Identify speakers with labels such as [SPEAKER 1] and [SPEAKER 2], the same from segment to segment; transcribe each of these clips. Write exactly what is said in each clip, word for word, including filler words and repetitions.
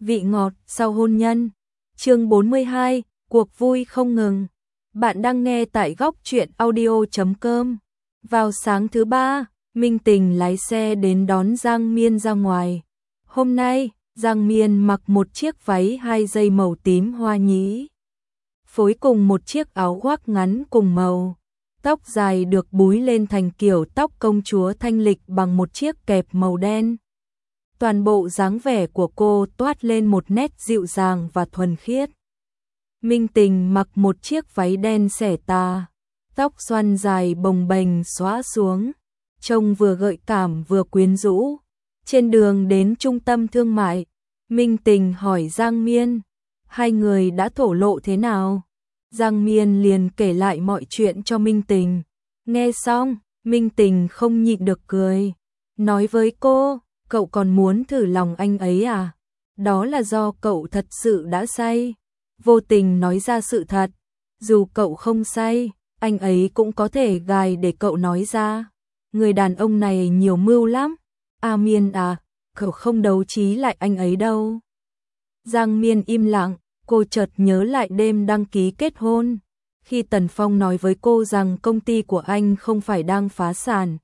[SPEAKER 1] vị ngọt sau hôn nhân. Chương bốn mươi hai, cuộc vui không ngừng. Bạn đang nghe tại góc truyện audio chấm com. Vào sáng thứ ba, Minh Tình lái xe đến đón Giang Miên ra ngoài. Hôm nay, Giang Miên mặc một chiếc váy hai dây màu tím hoa nhí, phối cùng một chiếc áo khoác ngắn cùng màu. Tóc dài được búi lên thành kiểu tóc công chúa thanh lịch bằng một chiếc kẹp màu đen. Toàn bộ dáng vẻ của cô toát lên một nét dịu dàng và thuần khiết. Minh Tình mặc một chiếc váy đen xẻ tà, tóc xoăn dài bồng bềnh xõa xuống, trông vừa gợi cảm vừa quyến rũ. Trên đường đến trung tâm thương mại, Minh Tình hỏi Giang Miên, hai người đã thổ lộ thế nào? Giang Miên liền kể lại mọi chuyện cho Minh Tình. Nghe xong, Minh Tình không nhịn được cười, nói với cô, cậu còn muốn thử lòng anh ấy à? Đó là do cậu thật sự đã say. Vô tình nói ra sự thật, dù cậu không say, anh ấy cũng có thể gài để cậu nói ra. Người đàn ông này nhiều mưu lắm. A Miên à, cậu không đấu trí lại anh ấy đâu. Giang Miên im lặng, cô chợt nhớ lại đêm đăng ký kết hôn, khi Tần Phong nói với cô rằng công ty của anh không phải đang phá sản.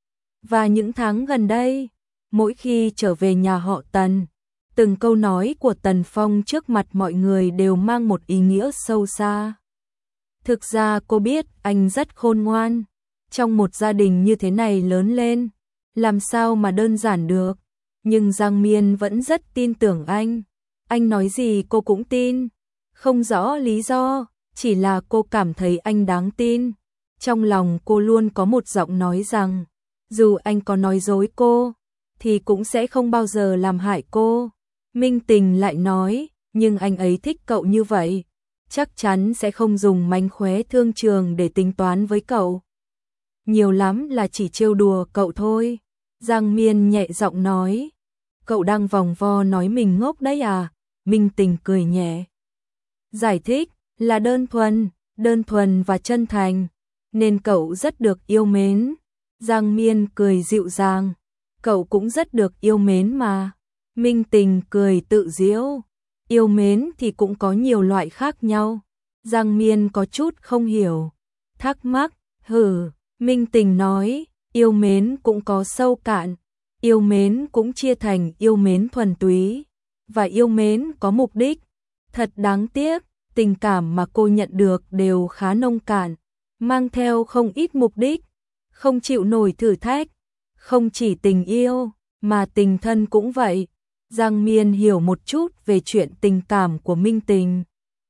[SPEAKER 1] Và những tháng gần đây, mỗi khi trở về nhà họ Tần, từng câu nói của Tần Phong trước mặt mọi người đều mang một ý nghĩa sâu xa. Thực ra cô biết anh rất khôn ngoan, trong một gia đình như thế này lớn lên, làm sao mà đơn giản được, nhưng Giang Miên vẫn rất tin tưởng anh. Anh nói gì cô cũng tin, không rõ lý do, chỉ là cô cảm thấy anh đáng tin. Trong lòng cô luôn có một giọng nói rằng, dù anh có nói dối cô, thì cũng sẽ không bao giờ làm hại cô. Minh Tình lại nói, nhưng anh ấy thích cậu như vậy, chắc chắn sẽ không dùng mánh khóe thương trường để tính toán với cậu. Nhiều lắm là chỉ trêu đùa cậu thôi. Giang Miên nhẹ giọng nói, cậu đang vòng vo nói mình ngốc đấy à? Minh Tình cười nhẹ, giải thích là đơn thuần, đơn thuần và chân thành, nên cậu rất được yêu mến. Giang Miên cười dịu dàng, cậu cũng rất được yêu mến mà. Minh Tình cười tự giễu, yêu mến thì cũng có nhiều loại khác nhau. Giang Miên có chút không hiểu, thắc mắc, hừ. Minh Tình nói, yêu mến cũng có sâu cạn, yêu mến cũng chia thành yêu mến thuần túy và yêu mến có mục đích. Thật đáng tiếc, tình cảm mà cô nhận được đều khá nông cạn, mang theo không ít mục đích, không chịu nổi thử thách. Không chỉ tình yêu, mà tình thân cũng vậy. Giang Miên hiểu một chút về chuyện tình cảm của Minh Tình.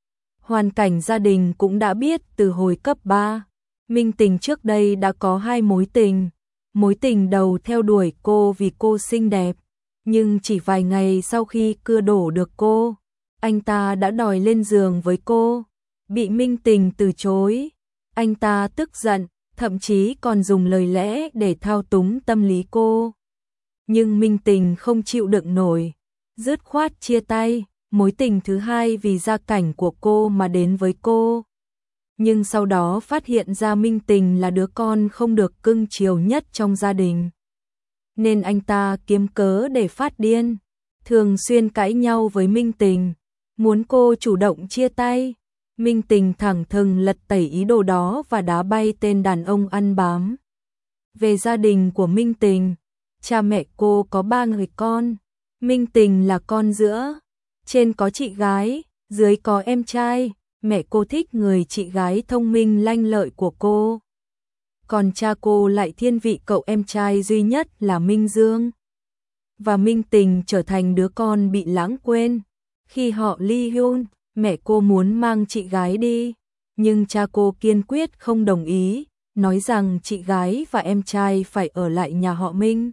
[SPEAKER 1] Hoàn cảnh gia đình cũng đã biết từ hồi cấp ba. Minh Tình trước đây đã có hai mối tình. Mối tình đầu theo đuổi cô vì cô xinh đẹp, nhưng chỉ vài ngày sau khi cưa đổ được cô, anh ta đã đòi lên giường với cô. Bị Minh Tình từ chối, anh ta tức giận, thậm chí còn dùng lời lẽ để thao túng tâm lý cô. Nhưng Minh Tình không chịu đựng nổi, dứt khoát chia tay. Mối tình thứ hai vì gia cảnh của cô mà đến với cô, nhưng sau đó phát hiện ra Minh Tình là đứa con không được cưng chiều nhất trong gia đình, nên anh ta kiếm cớ để phát điên, thường xuyên cãi nhau với Minh Tình, muốn cô chủ động chia tay. Minh Tình thẳng thừng lật tẩy ý đồ đó và đá bay tên đàn ông ăn bám. Về gia đình của Minh Tình, cha mẹ cô có ba người con, Minh Tình là con giữa, trên có chị gái, dưới có em trai. Mẹ cô thích người chị gái thông minh lanh lợi của cô, còn cha cô lại thiên vị cậu em trai duy nhất là Minh Dương. Và Minh Tình trở thành đứa con bị lãng quên. Khi họ ly hôn, mẹ cô muốn mang chị gái đi, nhưng cha cô kiên quyết không đồng ý, nói rằng chị gái và em trai phải ở lại nhà họ Minh.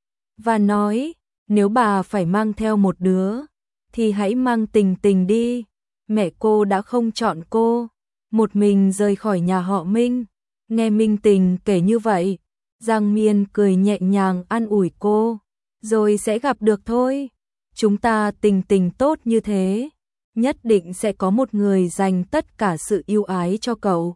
[SPEAKER 1] Và nói, nếu bà phải mang theo một đứa, thì hãy mang Tình Tình đi. Mẹ cô đã không chọn cô, một mình rời khỏi nhà họ Minh. Nghe Minh Tình kể như vậy, Giang Miên cười nhẹ nhàng an ủi cô, rồi sẽ gặp được thôi. Chúng ta Tình Tình tốt như thế, nhất định sẽ có một người dành tất cả sự yêu ái cho cậu.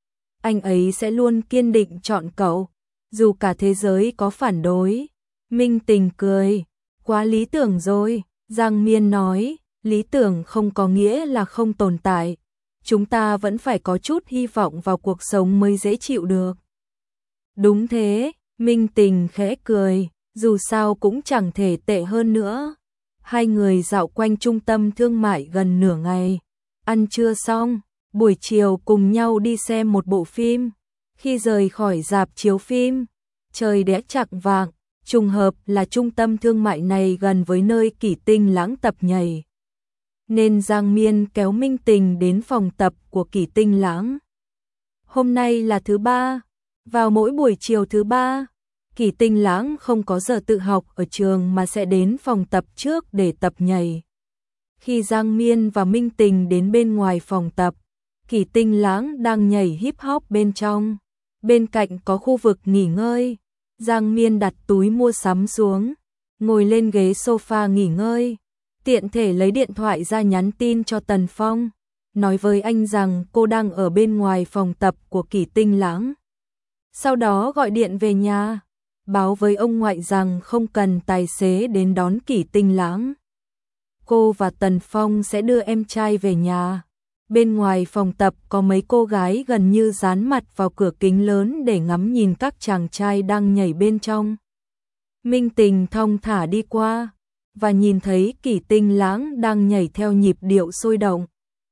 [SPEAKER 1] Anh ấy sẽ luôn kiên định chọn cậu, dù cả thế giới có phản đối. Minh Tình cười, quá lý tưởng rồi. Giang Miên nói, lý tưởng không có nghĩa là không tồn tại. Chúng ta vẫn phải có chút hy vọng vào cuộc sống mới dễ chịu được. Đúng thế, Minh Tình khẽ cười, dù sao cũng chẳng thể tệ hơn nữa. Hai người dạo quanh trung tâm thương mại gần nửa ngày. Ăn trưa xong, buổi chiều cùng nhau đi xem một bộ phim. Khi rời khỏi rạp chiếu phim, trời đã chạng vạng, trùng hợp là trung tâm thương mại này gần với nơi Kỷ Tinh Lãng tập nhảy. Nên Giang Miên kéo Minh Tình đến phòng tập của Kỷ Tinh Lãng. Hôm nay là thứ ba, vào mỗi buổi chiều thứ ba, Kỷ Tinh Lãng không có giờ tự học ở trường mà sẽ đến phòng tập trước để tập nhảy. Khi Giang Miên và Minh Tình đến bên ngoài phòng tập, Kỷ Tinh Lãng đang nhảy hip hop bên trong. Bên cạnh có khu vực nghỉ ngơi. Giang Miên đặt túi mua sắm xuống, ngồi lên ghế sofa nghỉ ngơi, tiện thể lấy điện thoại ra nhắn tin cho Tần Phong, nói với anh rằng cô đang ở bên ngoài phòng tập của Kỷ Tinh Lãng. Sau đó gọi điện về nhà, báo với ông ngoại rằng không cần tài xế đến đón Kỷ Tinh Lãng. Cô và Tần Phong sẽ đưa em trai về nhà. Bên ngoài phòng tập có mấy cô gái gần như dán mặt vào cửa kính lớn để ngắm nhìn các chàng trai đang nhảy bên trong. Minh Tình thong thả đi qua và nhìn thấy Kỷ Tinh Lãng đang nhảy theo nhịp điệu sôi động.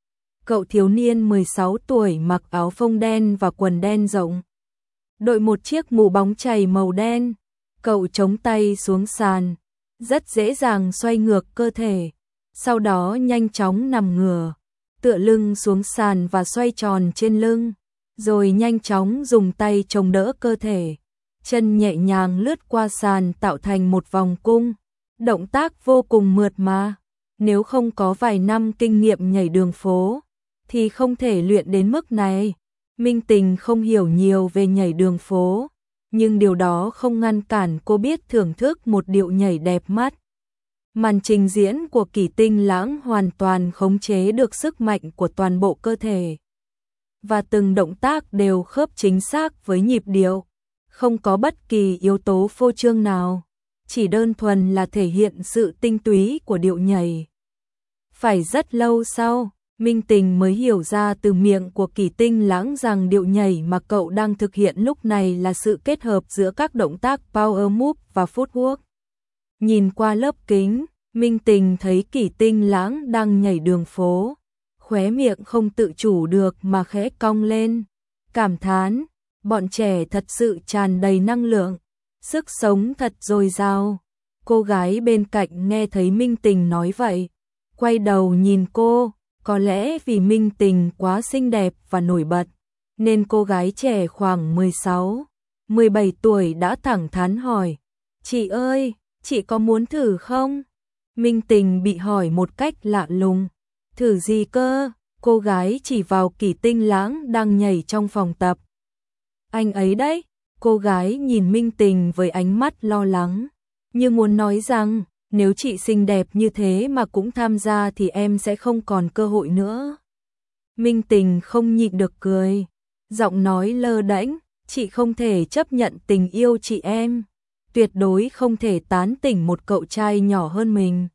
[SPEAKER 1] Cậu thiếu niên mười sáu tuổi mặc áo phông đen và quần đen rộng, đội một chiếc mũ bóng chày màu đen. Cậu chống tay xuống sàn, rất dễ dàng xoay ngược cơ thể, sau đó nhanh chóng nằm ngửa, tựa lưng xuống sàn và xoay tròn trên lưng, rồi nhanh chóng dùng tay chống đỡ cơ thể, chân nhẹ nhàng lướt qua sàn tạo thành một vòng cung, động tác vô cùng mượt mà. Nếu không có vài năm kinh nghiệm nhảy đường phố, thì không thể luyện đến mức này. Minh Tình không hiểu nhiều về nhảy đường phố, nhưng điều đó không ngăn cản cô biết thưởng thức một điệu nhảy đẹp mắt. Màn trình diễn của Kỷ Tinh Lãng hoàn toàn khống chế được sức mạnh của toàn bộ cơ thể, và từng động tác đều khớp chính xác với nhịp điệu, không có bất kỳ yếu tố phô trương nào, chỉ đơn thuần là thể hiện sự tinh túy của điệu nhảy. Phải rất lâu sau, Minh Tình mới hiểu ra từ miệng của Kỷ Tinh Lãng rằng điệu nhảy mà cậu đang thực hiện lúc này là sự kết hợp giữa các động tác power move và footwork. Nhìn qua lớp kính, Minh Tình thấy Kỷ Tinh Lãng đang nhảy đường phố, khóe miệng không tự chủ được mà khẽ cong lên, cảm thán, bọn trẻ thật sự tràn đầy năng lượng, sức sống thật dồi dào. Cô gái bên cạnh nghe thấy Minh Tình nói vậy, quay đầu nhìn cô, có lẽ vì Minh Tình quá xinh đẹp và nổi bật, nên cô gái trẻ khoảng mười sáu, mười bảy tuổi đã thẳng thắn hỏi, chị ơi, chị có muốn thử không? Minh Tình bị hỏi một cách lạ lùng, thử gì cơ? Cô gái chỉ vào Kỷ Tinh Lãng đang nhảy trong phòng tập. Anh ấy đấy. Cô gái nhìn Minh Tình với ánh mắt lo lắng, như muốn nói rằng nếu chị xinh đẹp như thế mà cũng tham gia thì em sẽ không còn cơ hội nữa. Minh Tình không nhịn được cười, giọng nói lơ đễnh, chị không thể chấp nhận tình yêu chị em, tuyệt đối không thể tán tỉnh một cậu trai nhỏ hơn mình.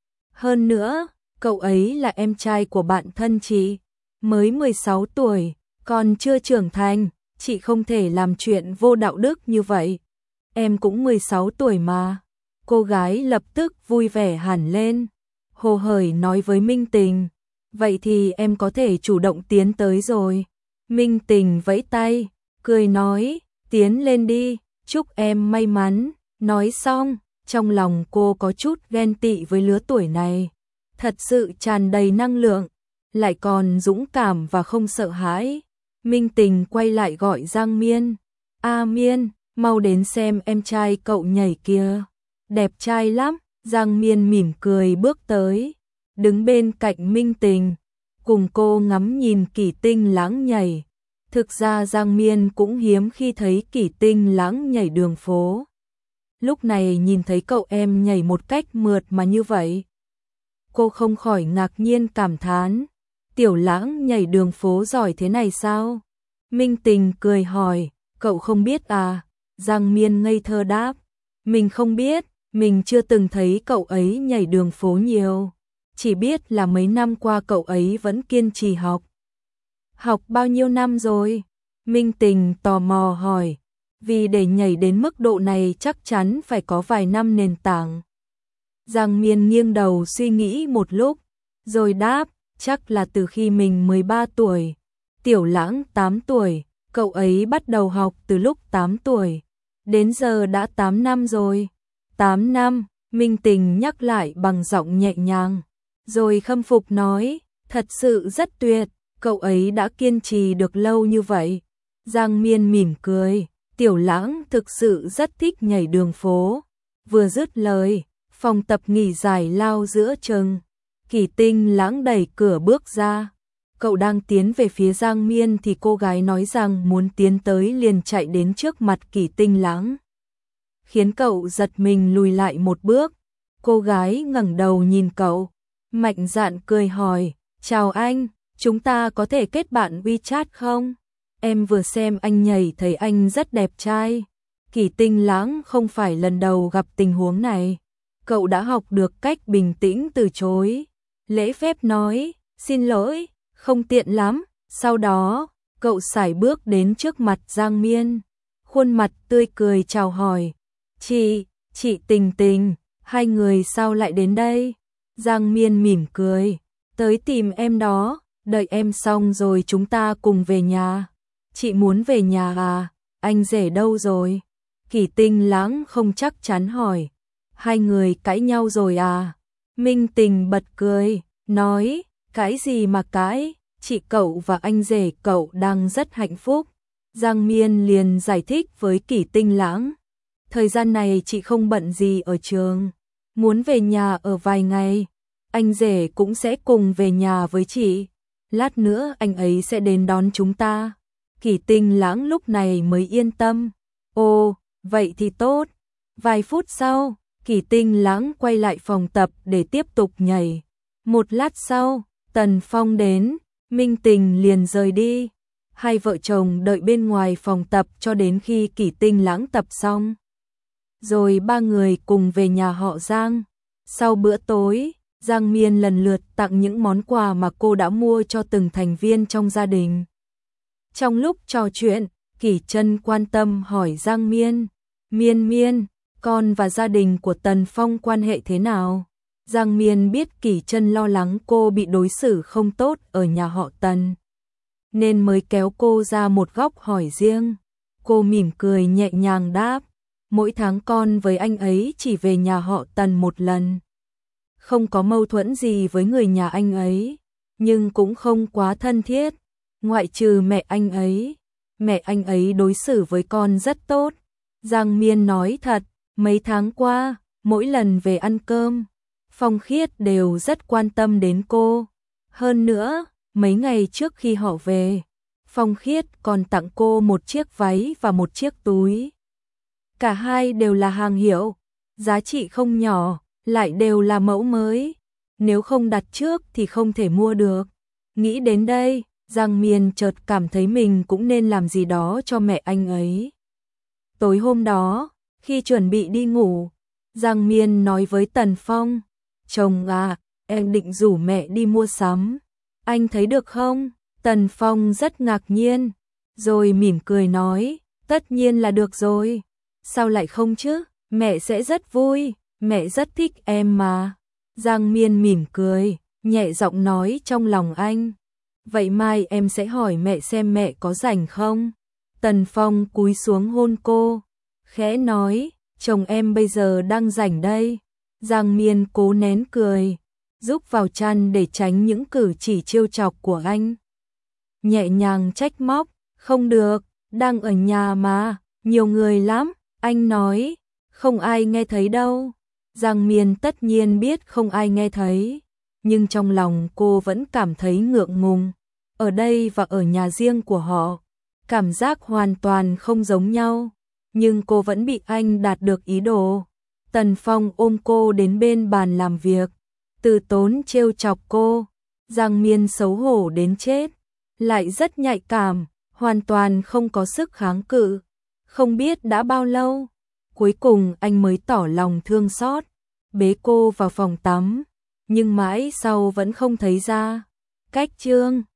[SPEAKER 1] Hơn nữa, cậu ấy là em trai của bạn thân chị, mới mười sáu tuổi, còn chưa trưởng thành, chị không thể làm chuyện vô đạo đức như vậy. Em cũng mười sáu tuổi mà. Cô gái lập tức vui vẻ hẳn lên, hồ hởi nói với Minh Tình, vậy thì em có thể chủ động tiến tới rồi. Minh Tình vẫy tay, cười nói, tiến lên đi, chúc em may mắn. Nói xong, trong lòng cô có chút ghen tị với lứa tuổi này, thật sự tràn đầy năng lượng, lại còn dũng cảm và không sợ hãi. Minh Tình quay lại gọi Giang Miên, A Miên, mau đến xem em trai cậu nhảy kìa, đẹp trai lắm. Giang Miên mỉm cười bước tới, đứng bên cạnh Minh Tình, cùng cô ngắm nhìn Kỷ Tinh Lãng nhảy. Thực ra Giang Miên cũng hiếm khi thấy Kỷ Tinh Lãng nhảy đường phố. Lúc này nhìn thấy cậu em nhảy một cách mượt mà như vậy, cô không khỏi ngạc nhiên cảm thán, Tiểu Lãng nhảy đường phố giỏi thế này sao? Minh Tình cười hỏi, cậu không biết à? Giang Miên ngây thơ đáp, mình không biết, Mình chưa từng thấy cậu ấy nhảy đường phố nhiều, chỉ biết là mấy năm qua cậu ấy vẫn kiên trì học. Học bao nhiêu năm rồi? Minh Tình tò mò hỏi, vì để nhảy đến mức độ này chắc chắn phải có vài năm nền tảng. Giang Miên nghiêng đầu suy nghĩ một lúc, rồi đáp, chắc là từ khi mình mười ba tuổi, Tiểu Lãng tám tuổi, cậu ấy bắt đầu học từ lúc tám tuổi, đến giờ đã tám năm rồi. tám năm, Minh Tình nhắc lại bằng giọng nhẹ nhàng, rồi khâm phục nói, thật sự rất tuyệt, cậu ấy đã kiên trì được lâu như vậy. Giang Miên mỉm cười, Tiểu Lãng thực sự rất thích nhảy đường phố. Vừa dứt lời, phòng tập nghỉ giải lao giữa chừng. Kỳ Tinh Lãng đẩy cửa bước ra. Cậu đang tiến về phía Giang Miên thì cô gái nói rằng muốn tiến tới liền chạy đến trước mặt Kỳ Tinh Lãng, khiến cậu giật mình lùi lại một bước. Cô gái ngẩng đầu nhìn cậu, mạnh dạn cười hỏi, chào anh, chúng ta có thể kết bạn WeChat không? Em vừa xem anh nhảy thấy anh rất đẹp trai. Kỳ Tinh Lãng không phải lần đầu gặp tình huống này. Cậu đã học được cách bình tĩnh từ chối, lễ phép nói, xin lỗi, không tiện lắm. Sau đó, cậu sải bước đến trước mặt Giang Miên, khuôn mặt tươi cười chào hỏi, chị, chị Tình Tình, hai người sao lại đến đây? Giang Miên mỉm cười, tới tìm em đó, đợi em xong rồi chúng ta cùng về nhà. Chị muốn về nhà à? Anh rể đâu rồi? Kỳ Tinh Lãng không chắc chắn hỏi, hai người cãi nhau rồi à? Minh Tình bật cười, nói, cãi gì mà cãi, chị cậu và anh rể cậu đang rất hạnh phúc. Giang Miên liền giải thích với Kỳ Tinh Lãng, thời gian này chị không bận gì ở trường, muốn về nhà ở vài ngày, anh rể cũng sẽ cùng về nhà với chị, lát nữa anh ấy sẽ đến đón chúng ta. Kỳ Tinh Lãng lúc này mới yên tâm, ồ, vậy thì tốt. Vài phút sau, Kỳ Tinh Lãng quay lại phòng tập để tiếp tục nhảy. Một lát sau, Tần Phong đến, Minh Tình liền rời đi. Hai vợ chồng đợi bên ngoài phòng tập cho đến khi Kỳ Tinh Lãng tập xong. Rồi ba người cùng về nhà họ Giang. Sau bữa tối, Giang Miên lần lượt tặng những món quà mà cô đã mua cho từng thành viên trong gia đình. Trong lúc trò chuyện, Kỳ Trân quan tâm hỏi Giang Miên, Miên Miên, con và gia đình của Tần Phong quan hệ thế nào? Giang Miên biết Kỳ Trân lo lắng cô bị đối xử không tốt ở nhà họ Tần, nên mới kéo cô ra một góc hỏi riêng. Cô mỉm cười nhẹ nhàng đáp, mỗi tháng con với anh ấy chỉ về nhà họ Tần một lần. Không có mâu thuẫn gì với người nhà anh ấy, nhưng cũng không quá thân thiết, ngoại trừ mẹ anh ấy. Mẹ anh ấy đối xử với con rất tốt. Giang Miên nói thật, mấy tháng qua, mỗi lần về ăn cơm, Phong Khiết đều rất quan tâm đến cô. Hơn nữa, mấy ngày trước khi họ về, Phong Khiết còn tặng cô một chiếc váy và một chiếc túi. Cả hai đều là hàng hiệu, giá trị không nhỏ, lại đều là mẫu mới. Nếu không đặt trước thì không thể mua được. Nghĩ đến đây, Giang Miên chợt cảm thấy mình cũng nên làm gì đó cho mẹ anh ấy. Tối hôm đó, khi chuẩn bị đi ngủ, Giang Miên nói với Tần Phong, chồng à, em định rủ mẹ đi mua sắm. Anh thấy được không? Tần Phong rất ngạc nhiên, rồi mỉm cười nói, tất nhiên là được rồi. Sao lại không chứ? Mẹ sẽ rất vui, mẹ rất thích em mà. Giang Miên mỉm cười, nhẹ giọng nói trong lòng anh. Vậy mai em sẽ hỏi mẹ xem mẹ có rảnh không? Tần Phong cúi xuống hôn cô, khẽ nói, chồng em bây giờ đang rảnh đây. Giang Miên cố nén cười, rúc vào chăn để tránh những cử chỉ trêu chọc của anh. Nhẹ nhàng trách móc, không được, đang ở nhà mà, nhiều người lắm. Anh nói, không ai nghe thấy đâu. Giang Miên tất nhiên biết không ai nghe thấy, nhưng trong lòng cô vẫn cảm thấy ngượng ngùng. Ở đây và ở nhà riêng của họ, cảm giác hoàn toàn không giống nhau, nhưng cô vẫn bị anh đạt được ý đồ. Tần Phong ôm cô đến bên bàn làm việc, từ tốn trêu chọc cô. Giang Miên xấu hổ đến chết, lại rất nhạy cảm, hoàn toàn không có sức kháng cự. Không biết đã bao lâu, Cuối cùng anh mới tỏ lòng thương xót, bế cô vào phòng tắm, nhưng mãi sau vẫn không thấy ra. Cách chương